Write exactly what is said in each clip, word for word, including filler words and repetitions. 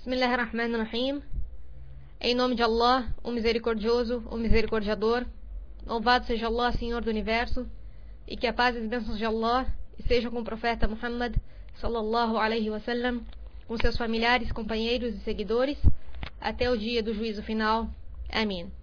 Bismillahirrahmanirrahim. Em nome de Allah, o misericordioso, o misericordiador. Louvado seja Allah, Senhor do Universo, e que a paz e as bênçãos de Allah estejam com o profeta Muhammad sallallahu alaihi wasallam, com seus familiares, companheiros e seguidores, até o dia do juízo final. Amém.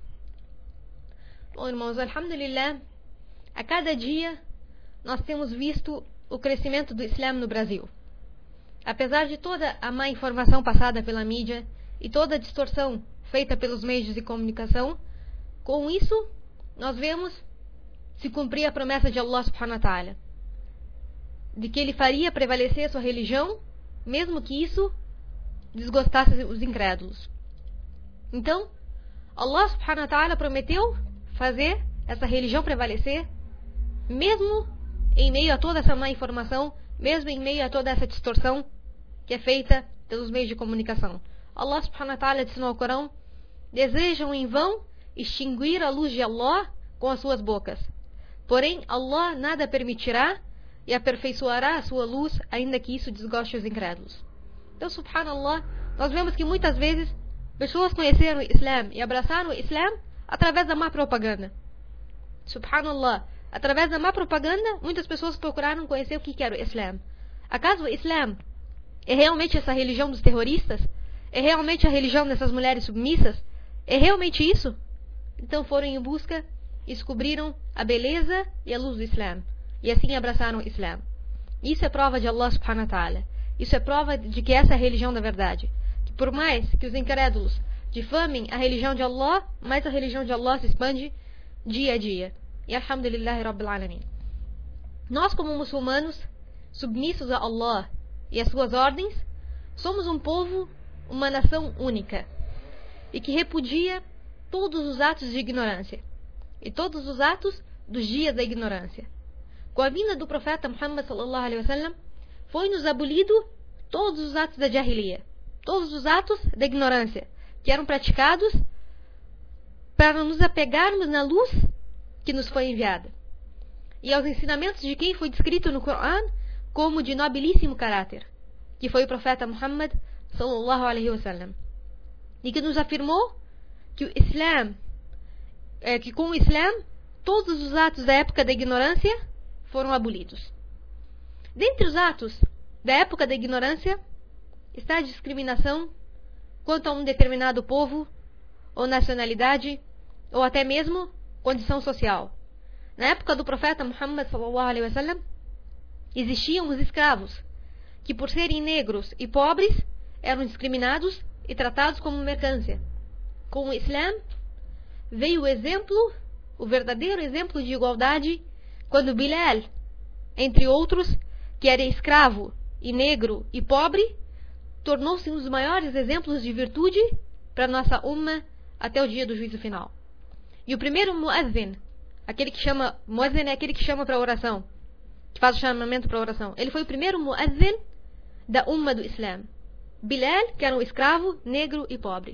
Bom, irmãos, alhamdulillah, a cada dia nós temos visto o crescimento do Islã no Brasil. Apesar de toda a má informação passada pela mídia e toda a distorção feita pelos meios de comunicação, com isso nós vemos se cumprir a promessa de Allah subhanahu wa ta'ala, de que ele faria prevalecer a sua religião, mesmo que isso desgostasse os incrédulos. Então, Allah subhanahu wa ta'ala prometeu fazer essa religião prevalecer, mesmo em meio a toda essa má informação, mesmo em meio a toda essa distorção que é feita pelos meios de comunicação. Allah subhanahu wa ta'ala disse no Alcorão: desejam em vão extinguir a luz de Allah com as suas bocas. Porém, Allah nada permitirá e aperfeiçoará a sua luz, ainda que isso desgoste os incrédulos. Então, subhanallah, nós vemos que muitas vezes pessoas conheceram o Islã e abraçaram o Islã através da má propaganda. Subhanallah, através da má propaganda, muitas pessoas procuraram conhecer o que era o Islã. Acaso o Islã é realmente essa religião dos terroristas? É realmente a religião dessas mulheres submissas? É realmente isso? Então foram em busca e descobriram a beleza e a luz do Islã. E assim abraçaram o Islã. Isso é prova de Allah subhanahu wa ta'ala. Isso é prova de que essa é a religião da verdade. Que por mais que os incrédulos difamem a religião de Allah, mais a religião de Allah se expande dia a dia. E alhamdulillahi rabbil alamin. Nós, como muçulmanos, submissos a Allah e às suas ordens, somos um povo, uma nação única, e que repudia todos os atos de ignorância e todos os atos dos dias da ignorância. Com a vinda do profeta Muhammad sallallahu alaihi wasallam, foi-nos abolido todos os atos da jahiliya, todos os atos da ignorância, que eram praticados para nos apegarmos na luz que nos foi enviada, e aos ensinamentos de quem foi descrito no Corão como de nobilíssimo caráter, que foi o profeta Muhammad sallallahu alaihi wasallam, e que nos afirmou que o Islã, é, que com o Islã todos os atos da época da ignorância foram abolidos. Dentre os atos da época da ignorância está a discriminação quanto a um determinado povo ou nacionalidade ou até mesmo condição social. Na época do profeta Muhammad sallallahu alaihi wasallam, existiam os escravos, que por serem negros e pobres, eram discriminados e tratados como mercância. Com o Islã, veio o exemplo, o verdadeiro exemplo de igualdade, quando Bilal, entre outros, que era escravo e negro e pobre, tornou-se um dos maiores exemplos de virtude para nossa umma até o dia do juízo final. E o primeiro muazzin, aquele que chama, muazzin é aquele que chama para a oração, que faz o chamamento para a oração. Ele foi o primeiro muazzin da umma do Islã. Bilal, que era um escravo, negro e pobre.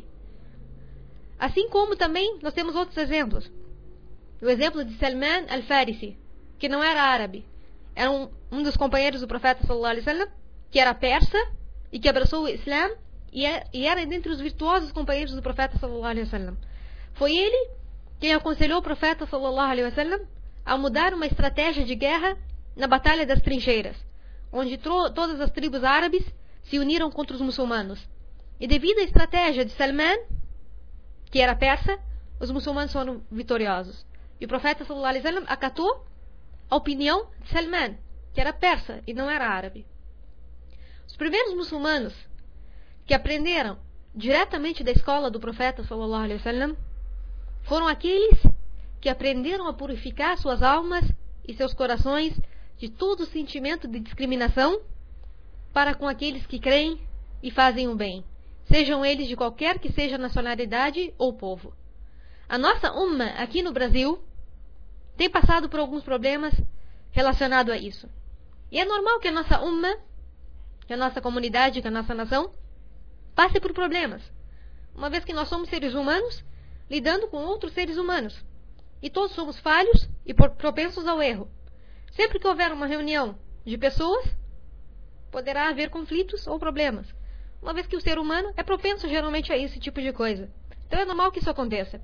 Assim como também nós temos outros exemplos. O exemplo de Salman al-Farisi, que não era árabe, era um, um dos companheiros do profeta sallallahu alaihi wasallam, que era persa e que abraçou o Islã e, é, e era dentre os virtuosos companheiros do profeta sallallahu alaihi wasallam. Foi ele quem aconselhou o profeta sallallahu alaihi wasallam a mudar uma estratégia de guerra na Batalha das Trincheiras, onde todas as tribos árabes se uniram contra os muçulmanos. E devido à estratégia de Salman, que era persa, os muçulmanos foram vitoriosos. E o profeta sallallahu alaihi wasallam acatou a opinião de Salman, que era persa e não era árabe. Os primeiros muçulmanos que aprenderam diretamente da escola do profeta sallallahu alaihi wasallam foram aqueles que aprenderam a purificar suas almas e seus corações de todo sentimento de discriminação para com aqueles que creem e fazem o bem, sejam eles de qualquer que seja a nacionalidade ou povo. A nossa umma aqui no Brasil tem passado por alguns problemas relacionados a isso. E é normal que a nossa umma, que a nossa comunidade, que a nossa nação passe por problemas, uma vez que nós somos seres humanos lidando com outros seres humanos. E todos somos falhos e propensos ao erro. Sempre que houver uma reunião de pessoas, poderá haver conflitos ou problemas. uma vez que o ser humano é propenso geralmente a esse tipo de coisa. Então é normal que isso aconteça.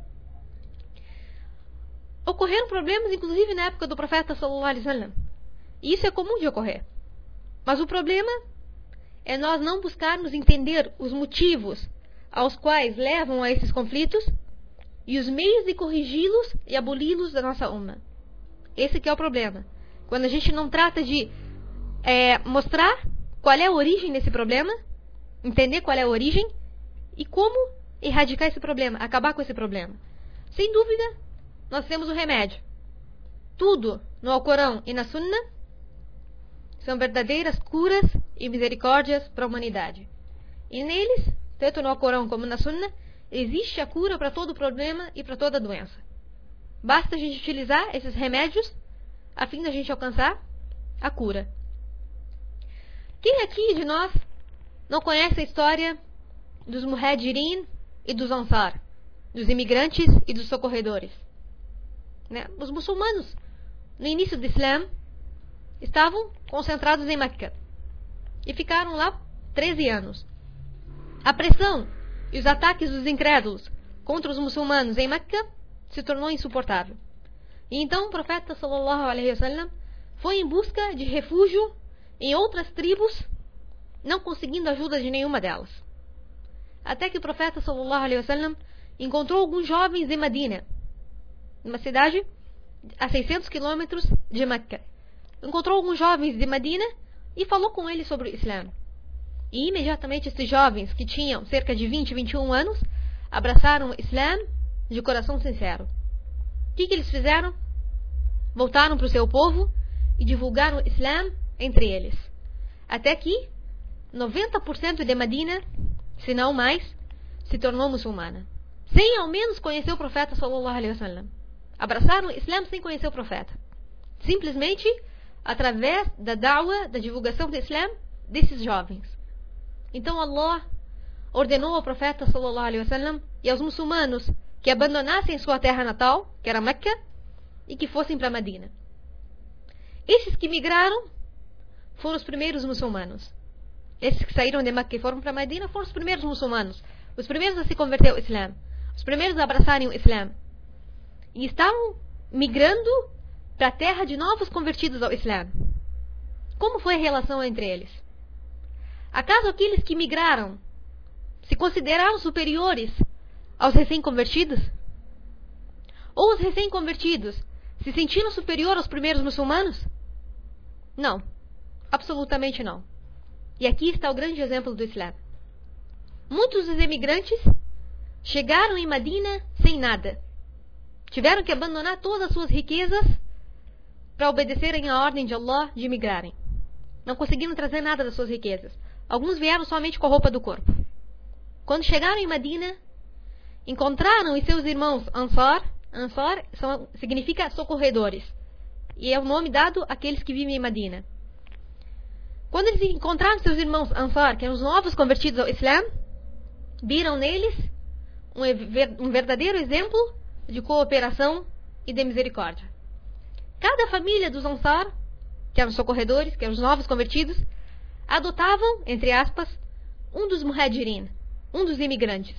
Ocorreram problemas, inclusive na época do profeta sallallahu alaihi wasallam. E isso é comum de ocorrer. Mas o problema é nós não buscarmos entender os motivos aos quais levam a esses conflitos e os meios de corrigi-los e aboli-los da nossa umma. Esse que é o problema. Quando a gente não trata de é, mostrar qual é a origem desse problema, entender qual é a origem e como erradicar esse problema, acabar com esse problema. Sem dúvida, nós temos o remédio. Tudo no Alcorão e na Sunna são verdadeiras curas e misericórdias para a humanidade. E neles, tanto no Alcorão como na Sunna, existe a cura para todo problema e para toda doença. Basta a gente utilizar esses remédios a fim da gente alcançar a cura. Quem aqui de nós não conhece a história dos Muhajirin e dos Ansar, dos imigrantes e dos socorredores? Né? Os muçulmanos, no início do Islã, estavam concentrados em Meca e ficaram lá treze anos. A pressão e os ataques dos incrédulos contra os muçulmanos em Meca se tornou insuportável. E então o profeta sallallahu alaihi wasallam foi em busca de refúgio em outras tribos, não conseguindo ajuda de nenhuma delas. Até que o profeta sallallahu alaihi wasallam encontrou alguns jovens em Medina, numa cidade a seiscentos quilômetros de Meca. Encontrou alguns jovens de Medina e falou com eles sobre o Islã. E imediatamente esses jovens, que tinham cerca de vinte, vinte e um anos, abraçaram o Islã de coração sincero. O que, que eles fizeram? Voltaram para o seu povo e divulgaram o Islã entre eles. Até que noventa por cento de Medina, se não mais, se tornou muçulmana, sem ao menos conhecer o profeta sallallahu alaihi wasallam. Abraçaram o Islã sem conhecer o profeta. Simplesmente através da da'wa, da divulgação do Islã desses jovens. Então Allah ordenou ao profeta sallallahu alaihi wasallam e aos muçulmanos que abandonassem sua terra natal, que era Meca, e que fossem para Medina. Esses que migraram foram os primeiros muçulmanos. Esses que saíram de Meca e foram para Medina foram os primeiros muçulmanos, os primeiros a se converter ao Islã, os primeiros a abraçarem o Islã. E estavam migrando para a terra de novos convertidos ao Islã. Como foi a relação entre eles? Acaso aqueles que migraram se consideraram superiores aos recém-convertidos? Ou os recém-convertidos se sentiram superiores aos primeiros muçulmanos? Não, absolutamente não. E aqui está o grande exemplo do Islã. Muitos dos emigrantes chegaram em Medina sem nada. Tiveram que abandonar todas as suas riquezas para obedecerem à ordem de Allah de migrarem. Não conseguiram trazer nada das suas riquezas. Alguns vieram somente com a roupa do corpo. Quando chegaram em Medina, encontraram os seus irmãos Ansar. Ansar são, significa socorredores. E é o nome dado àqueles que vivem em Medina. Quando eles encontraram seus irmãos Ansar, que eram os novos convertidos ao Islã, viram neles um, um verdadeiro exemplo de cooperação e de misericórdia. Cada família dos Ansar, que eram socorredores, que eram os novos convertidos, adotavam, entre aspas, um dos Muhajirin, um dos imigrantes,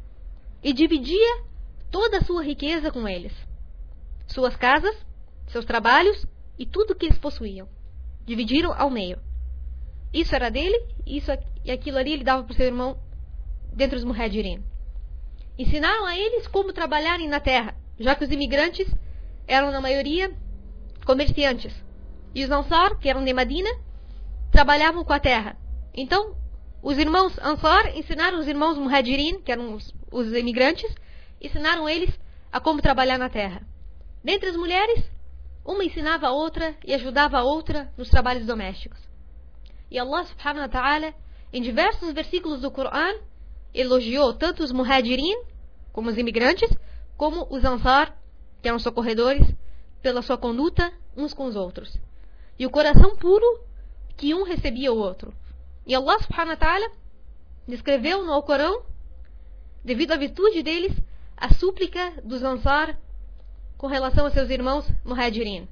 e dividia toda a sua riqueza com eles. Suas casas, seus trabalhos e tudo que eles possuíam. Dividiram ao meio. Isso era dele, isso e aquilo ali ele dava para o seu irmão dentre os Muhajirin. Ensinaram a eles como trabalharem na terra, já que os imigrantes eram, na maioria, comerciantes. E os Ansar, que eram de Medina, trabalhavam com a terra. Então, os irmãos Ansar ensinaram os irmãos Muhajirin, que eram os, os imigrantes, ensinaram eles a como trabalhar na terra. Dentre as mulheres, uma ensinava a outra e ajudava a outra nos trabalhos domésticos. E Allah subhanahu wa ta'ala, em diversos versículos do Coran, elogiou tanto os Muhajirin, como os imigrantes, como os Ansar, que eram socorredores, pela sua conduta uns com os outros. E o coração puro que um recebia o outro. E Allah subhanahu wa ta'ala descreveu no Alcorão, devido à virtude deles, a súplica dos Ansar com relação a seus irmãos Muhajirin.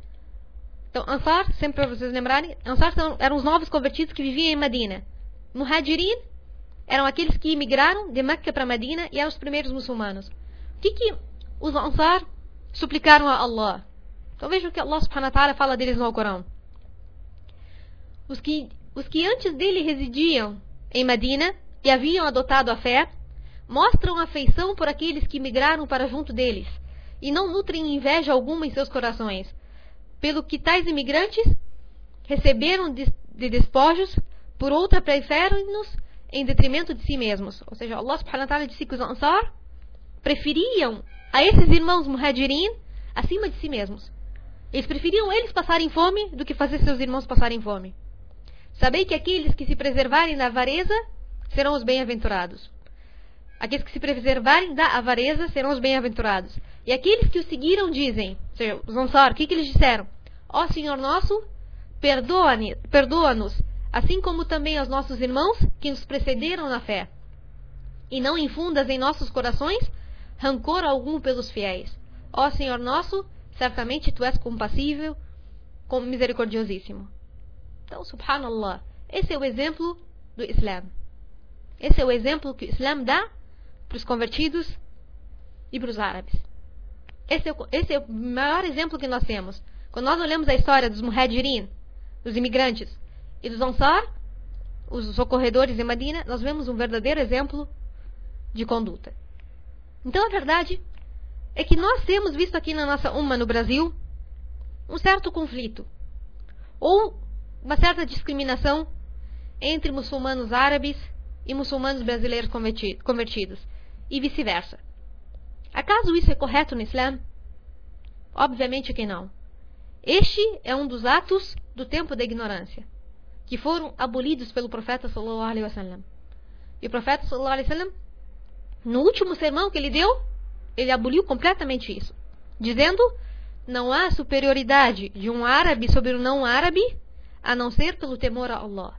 Então, Ansar, sempre para vocês lembrarem, Ansar são, eram os novos convertidos que viviam em Medina. Muhajirin eram aqueles que imigraram de Meca para Medina e eram os primeiros muçulmanos. O que, que os Ansar suplicaram a Allah? Então vejam que Allah subhanahu wa ta'ala fala deles no Alcorão. Os que, os que antes dele residiam em Medina e haviam adotado a fé, mostram afeição por aqueles que migraram para junto deles, e não nutrem inveja alguma em seus corações, pelo que tais imigrantes receberam de, de despojos, por outra preferem-nos em detrimento de si mesmos. Ou seja, Allah subhanahu wa ta'ala disse que os Ansar preferiam a esses irmãos Muhajirin acima de si mesmos. Eles preferiam eles passarem fome do que fazer seus irmãos passarem fome. Sabei que aqueles que se preservarem da avareza serão os bem-aventurados. Aqueles que se preservarem da avareza serão os bem-aventurados. E aqueles que o seguiram dizem, ou seja, os Ansar, o que, que eles disseram? Ó Senhor nosso, perdoa-nos, perdoa-nos, assim como também aos nossos irmãos que nos precederam na fé. E não infundas em nossos corações rancor algum pelos fiéis. Ó Senhor nosso, certamente Tu és compassível, como misericordiosíssimo. Então, subhanallah, esse é o exemplo do Islã. Esse é o exemplo que o Islã dá para os convertidos e para os árabes. Esse é, o, esse é o maior exemplo que nós temos. Quando nós olhamos a história dos Muhajirin, dos imigrantes, e dos Ansar, os socorredores de Medina, nós vemos um verdadeiro exemplo de conduta. Então a verdade é que nós temos visto aqui na nossa Umma no Brasil um certo conflito ou uma certa discriminação entre muçulmanos árabes e muçulmanos brasileiros convertidos e vice-versa. Acaso isso é correto no Islã? Obviamente que não. Este é um dos atos do tempo da ignorância que foram abolidos pelo profeta sallallahu alaihi wasallam. E o profeta sallallahu alaihi wasallam, no último sermão que ele deu, ele aboliu completamente isso, dizendo: não há superioridade de um árabe sobre um não árabe, a não ser pelo temor a Allah.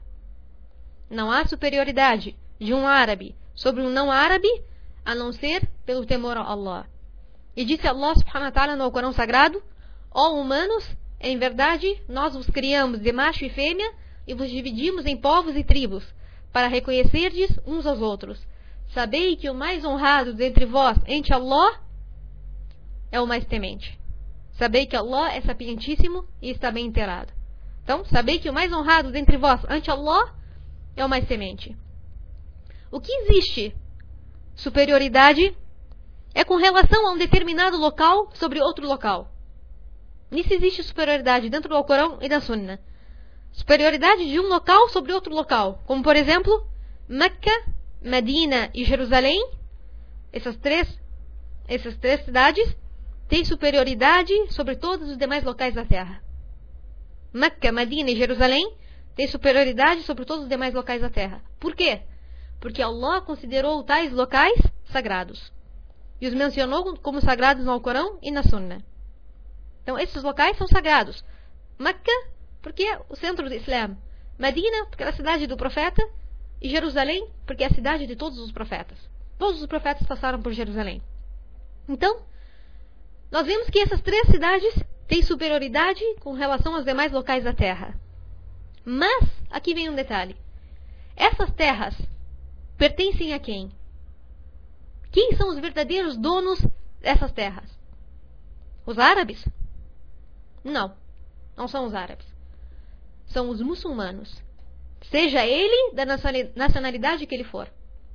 Não há superioridade de um árabe sobre um não árabe, a não ser pelo temor a Allah. E disse Allah subhanahu wa ta'ala no Corão Sagrado: ó humanos, em verdade nós os criamos de macho e fêmea e vos dividimos em povos e tribos, para reconhecerdes uns aos outros. Sabei que o mais honrado dentre vós, ante Allah, é o mais temente. Sabei que Allah é sapientíssimo e está bem inteirado. Então, sabei que o mais honrado dentre vós, ante Allah, é o mais temente. O que existe superioridade é com relação a um determinado local sobre outro local. Nisso existe superioridade dentro do Alcorão e da Sunna. Superioridade de um local sobre outro local. Como, por exemplo, Meca, Medina e Jerusalém. Essas três, essas três cidades têm superioridade sobre todos os demais locais da terra. Meca, Medina e Jerusalém têm superioridade sobre todos os demais locais da terra. Por quê? Porque Allah considerou tais locais sagrados. E os mencionou como sagrados no Alcorão e na Sunna. Então, esses locais são sagrados. Meca, porque é o centro do Islã. Medina, porque é a cidade do profeta. E Jerusalém, porque é a cidade de todos os profetas. Todos os profetas passaram por Jerusalém. Então, nós vemos que essas três cidades têm superioridade com relação aos demais locais da terra. Mas, aqui vem um detalhe. Essas terras pertencem a quem? Quem são os verdadeiros donos dessas terras? Os árabes? Não, não são os árabes. São os muçulmanos. Seja ele da nacionalidade que ele for.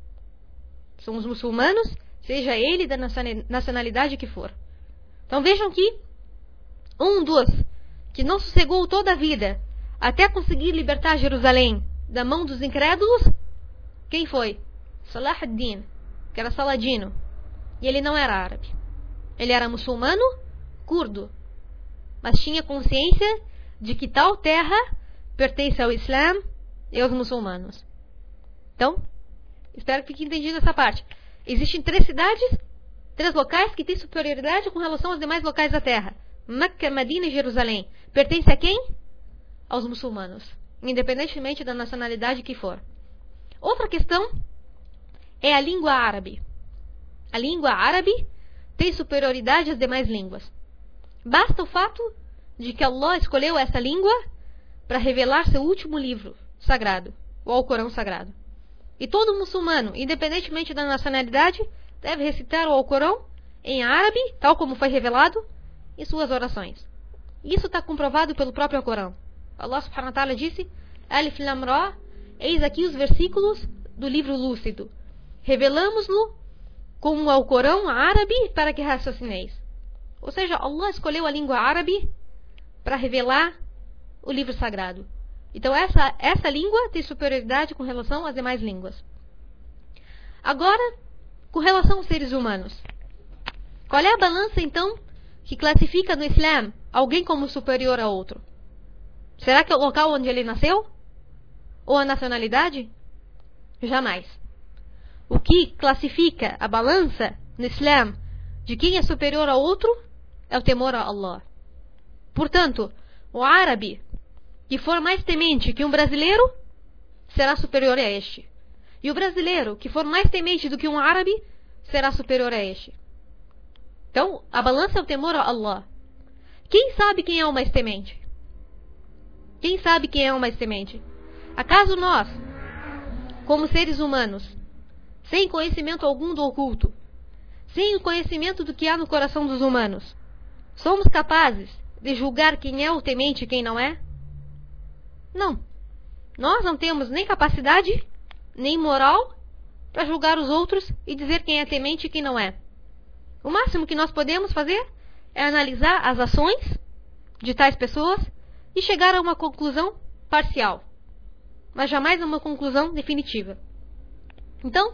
São os muçulmanos, seja ele da nacionalidade que for. Então vejam que um dos que não sossegou toda a vida até conseguir libertar Jerusalém da mão dos incrédulos, quem foi? Salah ad-Din, que era Saladino. E ele não era árabe. Ele era muçulmano, curdo. Mas tinha consciência de que tal terra pertence ao Islã e aos muçulmanos. Então, espero que fique entendido essa parte. Existem três cidades, três locais que têm superioridade com relação aos demais locais da terra. Meca, Medina e Jerusalém. Pertence a quem? Aos muçulmanos, independentemente da nacionalidade que for. Outra questão é a língua árabe. A língua árabe tem superioridade às demais línguas. Basta o fato de que Allah escolheu essa língua para revelar seu último livro sagrado, o Alcorão Sagrado. E todo muçulmano, independentemente da nacionalidade, deve recitar o Alcorão em árabe, tal como foi revelado, em suas orações. Isso está comprovado pelo próprio Alcorão. Allah subhanahu wa ta'ala disse: Alif Lam Ra, eis aqui os versículos do livro lúcido. Revelamos-no com o Alcorão árabe para que raciocineis. Ou seja, Allah escolheu a língua árabe para revelar o livro sagrado. Então essa, essa língua tem superioridade com relação às demais línguas. Agora, com relação aos seres humanos. Qual é a balança, então, que classifica no Islã alguém como superior a outro? Será que é o local onde ele nasceu? Ou a nacionalidade? Jamais. O que classifica a balança no Islã de quem é superior a outro é o temor a Allah. Portanto, o árabe que for mais temente que um brasileiro será superior a este. E o brasileiro que for mais temente do que um árabe será superior a este. Então, a balança é o temor a Allah. Quem sabe quem é o mais temente? Quem sabe quem é o mais temente? Acaso nós, como seres humanos, sem conhecimento algum do oculto, sem o conhecimento do que há no coração dos humanos, somos capazes de julgar quem é o temente e quem não é? Não. Nós não temos nem capacidade, nem moral para julgar os outros e dizer quem é temente e quem não é. O máximo que nós podemos fazer é analisar as ações de tais pessoas e chegar a uma conclusão parcial, mas jamais a uma conclusão definitiva. Então,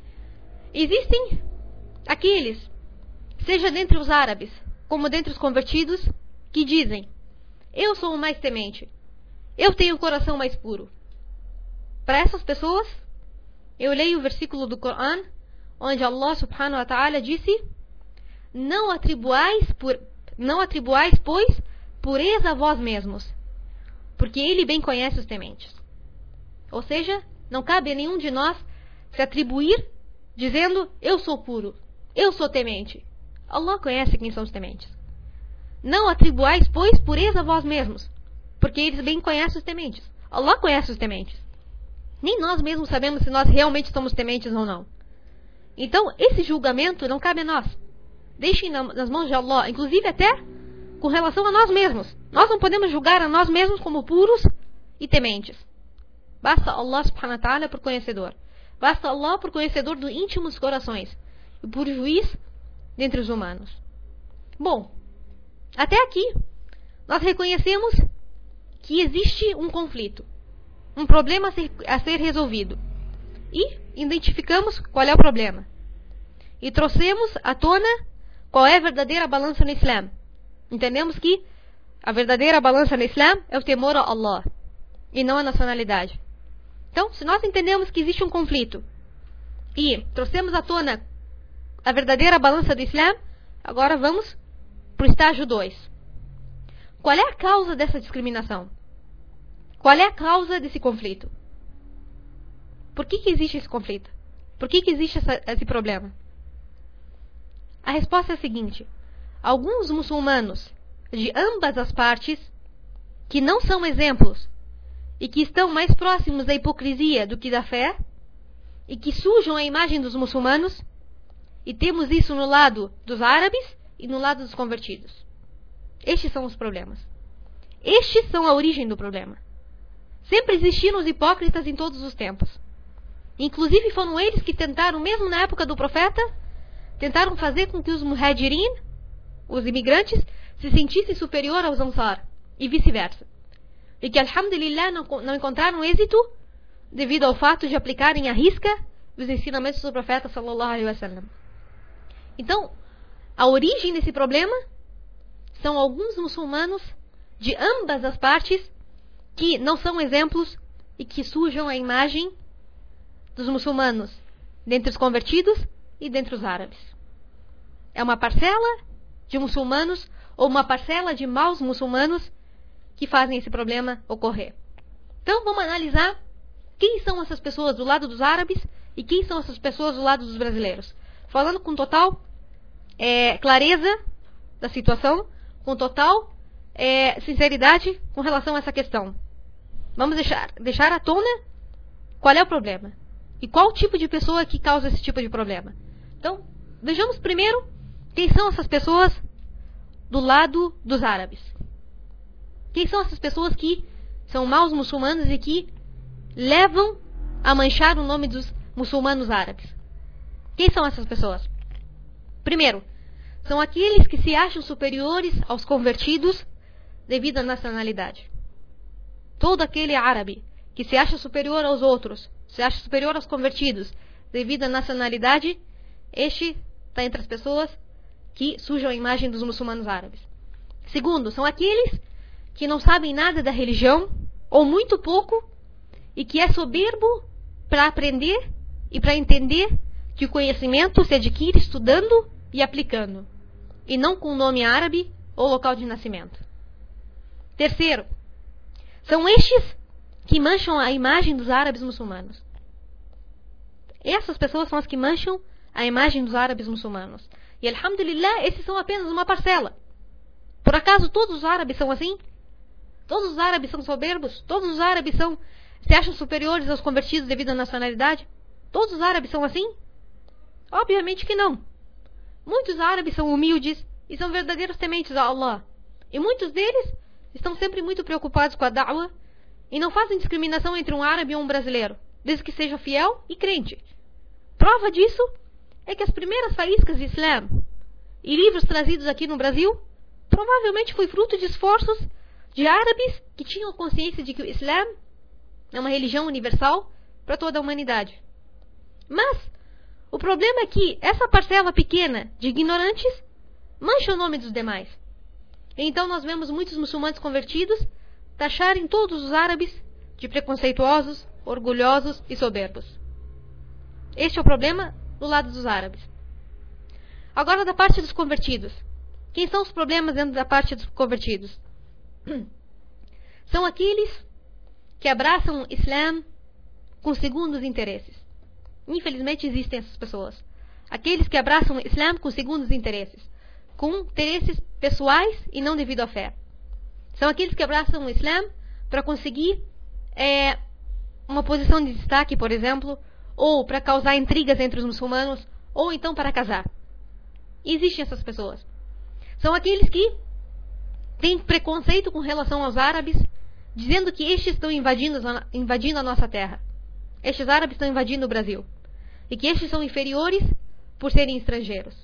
existem aqueles, seja dentre os árabes como dentre os convertidos, que dizem: eu sou o mais temente, eu tenho o coração mais puro. Para essas pessoas, eu leio o versículo do Corão, onde Allah subhanahu wa ta'ala disse: Não atribuais, por, não atribuais, pois, pureza a vós mesmos, porque Ele bem conhece os tementes. Ou seja, não cabe a nenhum de nós se atribuir dizendo: eu sou puro, eu sou temente. Allah conhece quem são os tementes. Não atribuais, pois, pureza a vós mesmos, porque Ele bem conhece os tementes. Allah conhece os tementes. Nem nós mesmos sabemos se nós realmente somos tementes ou não. Então, esse julgamento não cabe a nós. Deixem nas mãos de Allah, inclusive até com relação a nós mesmos. Nós não podemos julgar a nós mesmos como puros e tementes. Basta Allah subhanahu wa ta'ala por conhecedor. Basta Allah por conhecedor do íntimo dos corações e por juiz dentre os humanos. Bom, até aqui nós reconhecemos que existe um conflito, um problema a ser, a ser resolvido, e identificamos qual é o problema e trouxemos à tona qual é a verdadeira balança no Islã. Entendemos que a verdadeira balança no Islã é o temor a Allah e não a nacionalidade. Então, se nós entendemos que existe um conflito e trouxemos à tona a verdadeira balança do Islã, agora vamos para o estágio dois. Qual é a causa dessa discriminação? Qual é a causa desse conflito? Por que que existe esse conflito? Por que que existe essa, esse problema? A resposta é a seguinte: alguns muçulmanos de ambas as partes, que não são exemplos e que estão mais próximos da hipocrisia do que da fé, e que sujam a imagem dos muçulmanos, e temos isso no lado dos árabes e no lado dos convertidos. Estes são os problemas. Estes são a origem do problema. Sempre existiram os hipócritas em todos os tempos. Inclusive foram eles que tentaram, mesmo na época do profeta, tentaram fazer com que os muhajirin, os imigrantes, se sentissem superior aos ansar, e vice-versa. E que, alhamdulillah, não, não encontraram êxito devido ao fato de aplicarem à risca os ensinamentos do profeta sallallahu alaihi wasallam. Então, a origem desse problema são alguns muçulmanos de ambas as partes que não são exemplos e que sujam a imagem dos muçulmanos dentre os convertidos e dentre os árabes. É uma parcela de muçulmanos ou uma parcela de maus muçulmanos que fazem esse problema ocorrer. Então vamos analisar quem são essas pessoas do lado dos árabes e quem são essas pessoas do lado dos brasileiros. Falando com total é, clareza da situação, com total é, sinceridade com relação a essa questão. Vamos deixar, deixar à tona qual é o problema. E qual tipo de pessoa que causa esse tipo de problema? Então, vejamos primeiro quem são essas pessoas do lado dos árabes. Quem são essas pessoas que são maus muçulmanos e que levam a manchar o nome dos muçulmanos árabes? Quem são essas pessoas? Primeiro, são aqueles que se acham superiores aos convertidos devido à nacionalidade. Todo aquele árabe que se acha superior aos outros, se acha superior aos convertidos devido à nacionalidade, este está entre as pessoas que sujam a imagem dos muçulmanos árabes. Segundo, são aqueles que não sabem nada da religião, ou muito pouco, e que é soberbo para aprender e para entender que o conhecimento se adquire estudando e aplicando, e não com o nome árabe ou local de nascimento. Terceiro, são estes que mancham a imagem dos árabes muçulmanos. Essas pessoas são as que mancham a imagem dos árabes muçulmanos. E, alhamdulillah, esses são apenas uma parcela. Por acaso todos os árabes são assim? Todos os árabes são soberbos? Todos os árabes são, se acham superiores aos convertidos devido à nacionalidade? Todos os árabes são assim? Obviamente que não. Muitos árabes são humildes e são verdadeiros tementes a Allah. E muitos deles estão sempre muito preocupados com a da'wah e não fazem discriminação entre um árabe e um brasileiro, desde que seja fiel e crente. Prova disso é que as primeiras faíscas de Islã e livros trazidos aqui no Brasil provavelmente foi fruto de esforços de árabes que tinham consciência de que o Islã é uma religião universal para toda a humanidade. Mas o problema é que essa parcela pequena de ignorantes mancha o nome dos demais. Então nós vemos muitos muçulmanos convertidos taxarem todos os árabes de preconceituosos, orgulhosos e soberbos. Este é o problema do lado dos árabes. Agora, da parte dos convertidos. Quem são os problemas dentro da parte dos convertidos? São aqueles que abraçam o Islã com segundos interesses. Infelizmente existem essas pessoas. Aqueles que abraçam o Islã com segundos interesses. Com interesses pessoais e não devido à fé. São aqueles que abraçam o Islã para conseguir é, uma posição de destaque, por exemplo, ou para causar intrigas entre os muçulmanos, ou então para casar. E existem essas pessoas. São aqueles que têm preconceito com relação aos árabes, dizendo que estes estão invadindo, invadindo a nossa terra. Estes árabes estão invadindo o Brasil. E que estes são inferiores por serem estrangeiros.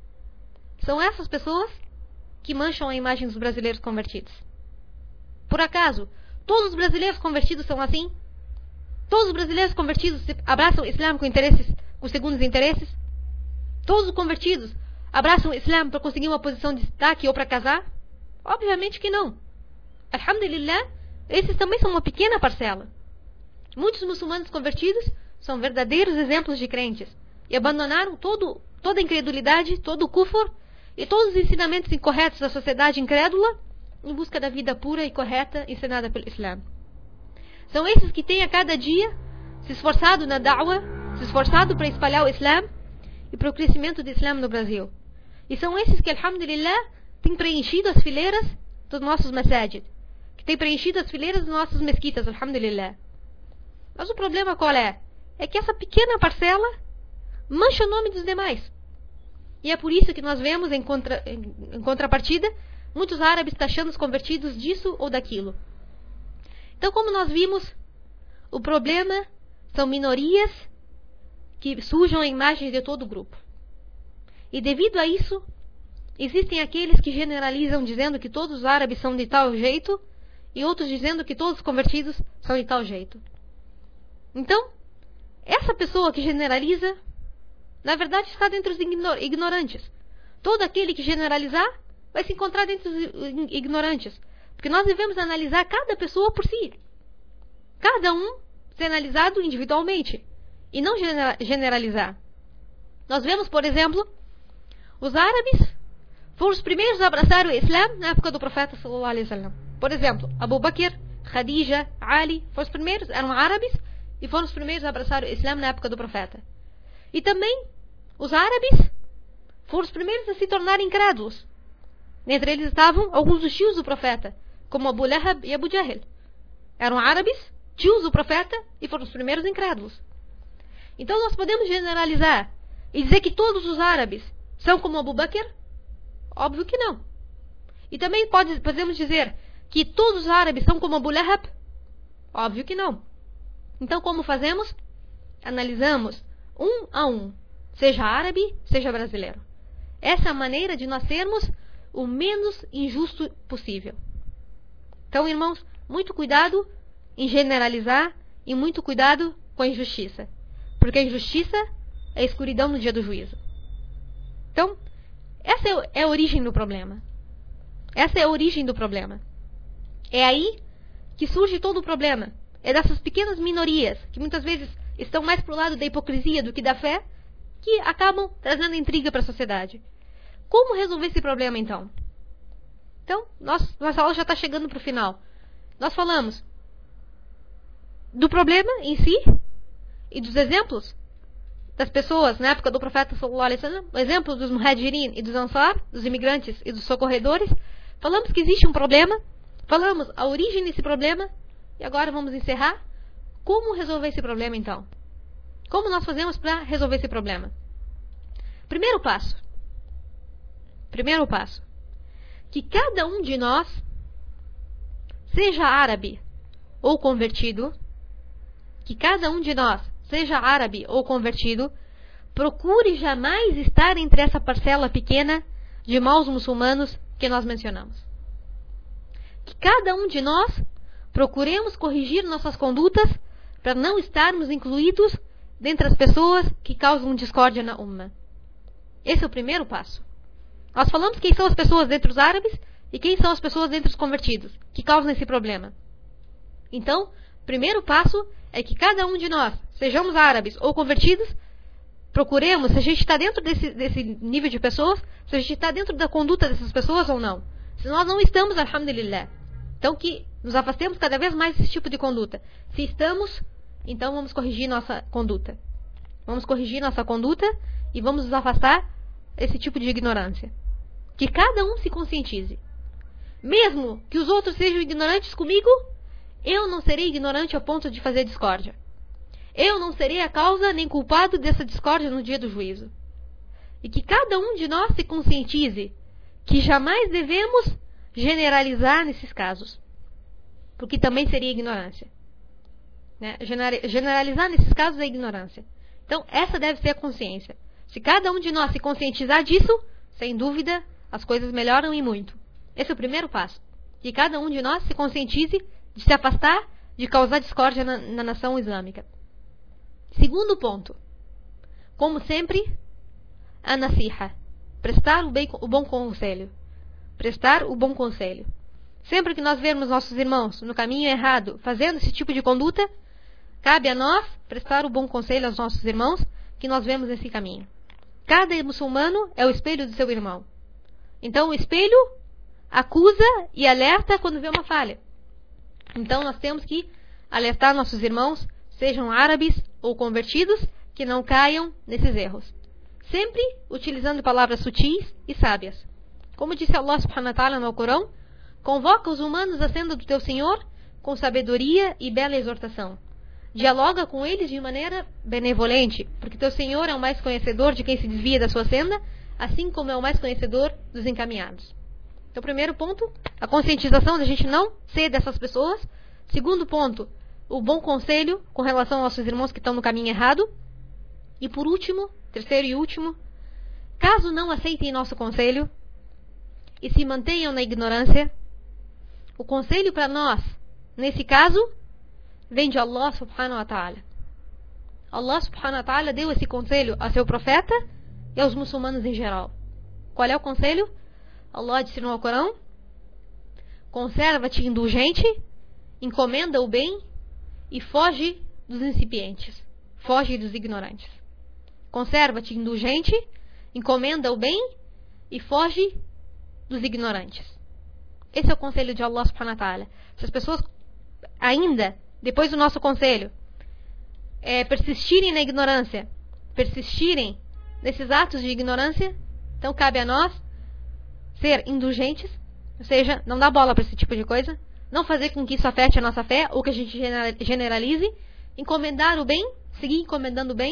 São essas pessoas que mancham a imagem dos brasileiros convertidos. Por acaso, todos os brasileiros convertidos são assim? Todos os brasileiros convertidos abraçam o Islã com interesses, com segundos interesses? Todos os convertidos abraçam o Islã para conseguir uma posição de destaque ou para casar? Obviamente que não. Alhamdulillah, esses também são uma pequena parcela. Muitos muçulmanos convertidos são verdadeiros exemplos de crentes e abandonaram todo, toda a incredulidade, todo o kufr e todos os ensinamentos incorretos da sociedade incrédula em busca da vida pura e correta ensinada pelo Islã. São esses que têm a cada dia se esforçado na da'wah, se esforçado para espalhar o Islã e para o crescimento do Islã no Brasil. E são esses que, alhamdulillah, têm preenchido as fileiras dos nossos masajid, que têm preenchido as fileiras das nossas mesquitas, alhamdulillah. Mas o problema qual é? É que essa pequena parcela mancha o nome dos demais. E é por isso que nós vemos, em, contra, em, em contrapartida, muitos árabes taxando os convertidos disso ou daquilo. Então, como nós vimos, o problema são minorias que sujam a imagem de todo o grupo. E devido a isso, existem aqueles que generalizam dizendo que todos os árabes são de tal jeito e outros dizendo que todos os convertidos são de tal jeito. Então, essa pessoa que generaliza, na verdade está dentre os ignorantes. Todo aquele que generalizar vai se encontrar dentre os ignorantes. Porque nós devemos analisar cada pessoa por si. Cada um ser analisado individualmente. E não generalizar. Nós vemos, por exemplo, os árabes foram os primeiros a abraçar o Islã na época do profeta sallallahu alaihi wasallam. Por exemplo, Abu Bakr, Khadija, Ali, foram os primeiros, eram árabes e foram os primeiros a abraçar o Islã na época do profeta. E também os árabes foram os primeiros a se tornarem incrédulos. Entre eles estavam alguns dos tios do profeta, como Abu Lahab e Abu Jahl. Eram árabes, tios do profeta, e foram os primeiros incrédulos. Então nós podemos generalizar e dizer que todos os árabes são como Abu Bakr? Óbvio que não. E também pode, podemos dizer que todos os árabes são como Abu Lahab? Óbvio que não. Então como fazemos? Analisamos um a um, seja árabe, seja brasileiro. Essa é a maneira de nós sermos o menos injusto possível. Então, irmãos, muito cuidado em generalizar e muito cuidado com a injustiça. Porque a injustiça é a escuridão no dia do juízo. Então, essa é a origem do problema. Essa é a origem do problema. É aí que surge todo o problema. É dessas pequenas minorias, que muitas vezes estão mais para o lado da hipocrisia do que da fé, que acabam trazendo intriga para a sociedade. Como resolver esse problema, então? Então, nós, nossa aula já está chegando para o final. Nós falamos do problema em si e dos exemplos das pessoas na época do profeta sallallahu alaihi wasallam, o exemplo dos muhajirin e dos ansar, dos imigrantes e dos socorredores. Falamos que existe um problema, falamos a origem desse problema e agora vamos encerrar. Como resolver esse problema, então? Como nós fazemos para resolver esse problema? Primeiro passo. Primeiro passo. Que cada um de nós, seja árabe ou convertido, que cada um de nós, seja árabe ou convertido, procure jamais estar entre essa parcela pequena de maus muçulmanos que nós mencionamos. Que cada um de nós procuremos corrigir nossas condutas para não estarmos incluídos dentre as pessoas que causam discórdia na umma. Esse é o primeiro passo. Nós falamos quem são as pessoas dentre os árabes e quem são as pessoas dentre os convertidos que causam esse problema. Então, primeiro passo é que cada um de nós, sejamos árabes ou convertidos, procuremos se a gente está dentro desse, desse nível de pessoas, se a gente está dentro da conduta dessas pessoas ou não. Se nós não estamos, alhamdulillah. Então que nos afastemos cada vez mais desse tipo de conduta. Se estamos, então vamos corrigir nossa conduta. Vamos corrigir nossa conduta e vamos nos afastar desse tipo de ignorância. Que cada um se conscientize. Mesmo que os outros sejam ignorantes comigo, eu não serei ignorante ao ponto de fazer discórdia. Eu não serei a causa nem culpado dessa discórdia no dia do juízo. E que cada um de nós se conscientize que jamais devemos generalizar nesses casos. Porque também seria ignorância. Né? Generalizar nesses casos é ignorância. Então, essa deve ser a consciência. Se cada um de nós se conscientizar disso, sem dúvida, as coisas melhoram e muito. Esse é o primeiro passo. Que cada um de nós se conscientize de se afastar de causar discórdia na, na nação islâmica. Segundo ponto. Como sempre, a nasiha. Prestar o, bem, o bom conselho. Prestar o bom conselho. Sempre que nós vermos nossos irmãos no caminho errado, fazendo esse tipo de conduta, cabe a nós prestar o bom conselho aos nossos irmãos que nós vemos nesse caminho. Cada muçulmano é o espelho do seu irmão. Então o espelho acusa e alerta quando vê uma falha. Então nós temos que alertar nossos irmãos, sejam árabes ou convertidos, que não caiam nesses erros. Sempre utilizando palavras sutis e sábias. Como disse Allah subhanahu wa ta'ala no Corão, convoca os humanos à senda do teu Senhor com sabedoria e bela exortação. Dialoga com eles de maneira benevolente, porque teu Senhor é o mais conhecedor de quem se desvia da sua senda, assim como é o mais conhecedor dos encaminhados. Então, primeiro ponto, a conscientização de a gente não ser dessas pessoas. Segundo ponto, o bom conselho com relação aos nossos irmãos que estão no caminho errado. E por último, terceiro e último, caso não aceitem nosso conselho e se mantenham na ignorância, o conselho para nós, nesse caso, vem de Allah subhanahu wa ta'ala. Allah subhanahu wa ta'ala deu esse conselho a seu profeta e aos muçulmanos em geral. Qual é o conselho? Allah disse no Alcorão: conserva-te indulgente, encomenda o bem e foge dos incipientes, foge dos ignorantes. Conserva-te indulgente, encomenda o bem e foge dos ignorantes. Esse é o conselho de Allah subhanahu wa ta'ala. Se as pessoas ainda, depois do nosso conselho, é, persistirem na ignorância, persistirem nesses atos de ignorância, então cabe a nós ser indulgentes, ou seja, não dar bola para esse tipo de coisa, não fazer com que isso afete a nossa fé ou que a gente generalize, encomendar o bem, seguir encomendando o bem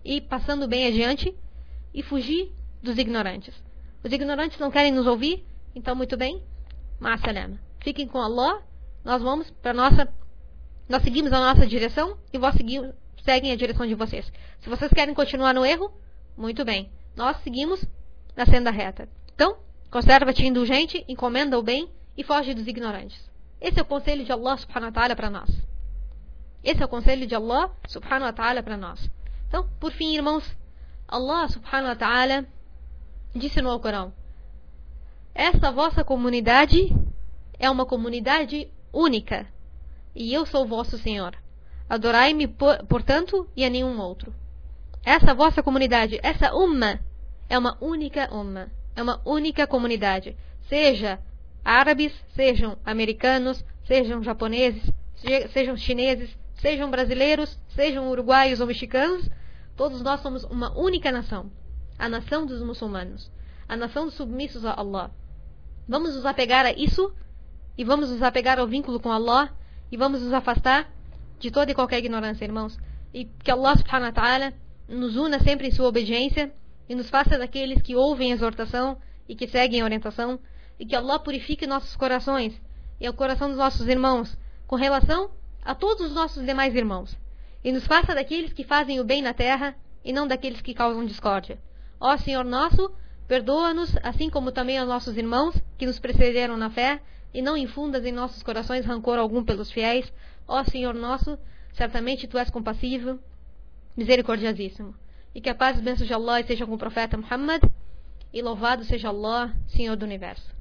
e passando bem adiante e fugir dos ignorantes. Os ignorantes não querem nos ouvir, então muito bem, ma salama. Fiquem com Allah, nós vamos para nossa, nós seguimos a nossa direção e vós seguim, seguem a direção de vocês. Se vocês querem continuar no erro, muito bem, nós seguimos na senda reta. Então, conserva-te indulgente, encomenda o bem e foge dos ignorantes. Esse é o conselho de Allah subhanahu wa ta'ala para nós. Esse é o conselho de Allah subhanahu wa ta'ala para nós. Então, por fim, irmãos, Allah subhanahu wa ta'ala disse no Alcorão: essa vossa comunidade é uma comunidade única, e eu sou o vosso Senhor. Adorai-me, portanto, e a nenhum outro. Essa vossa comunidade, essa umma, é uma única umma, é uma única comunidade. Seja árabes, sejam americanos, sejam japoneses, sejam chineses, sejam brasileiros, sejam uruguaios ou mexicanos, todos nós somos uma única nação. A nação dos muçulmanos, a nação dos submissos a Allah. Vamos nos apegar a isso e vamos nos apegar ao vínculo com Allah e vamos nos afastar de toda e qualquer ignorância, irmãos. E que Allah subhanahu wa ta'ala nos una sempre em sua obediência e nos faça daqueles que ouvem a exortação e que seguem a orientação, e que Allah purifique nossos corações e o coração dos nossos irmãos com relação a todos os nossos demais irmãos, e nos faça daqueles que fazem o bem na terra e não daqueles que causam discórdia. Ó Senhor nosso, perdoa-nos, assim como também aos nossos irmãos que nos precederam na fé, e não infundas em nossos corações rancor algum pelos fiéis. Ó Senhor nosso, certamente Tu és compassivo, misericordiosíssimo. E que a paz e bênçãos de Allah estejam com o profeta Muhammad, e louvado seja Allah, Senhor do Universo.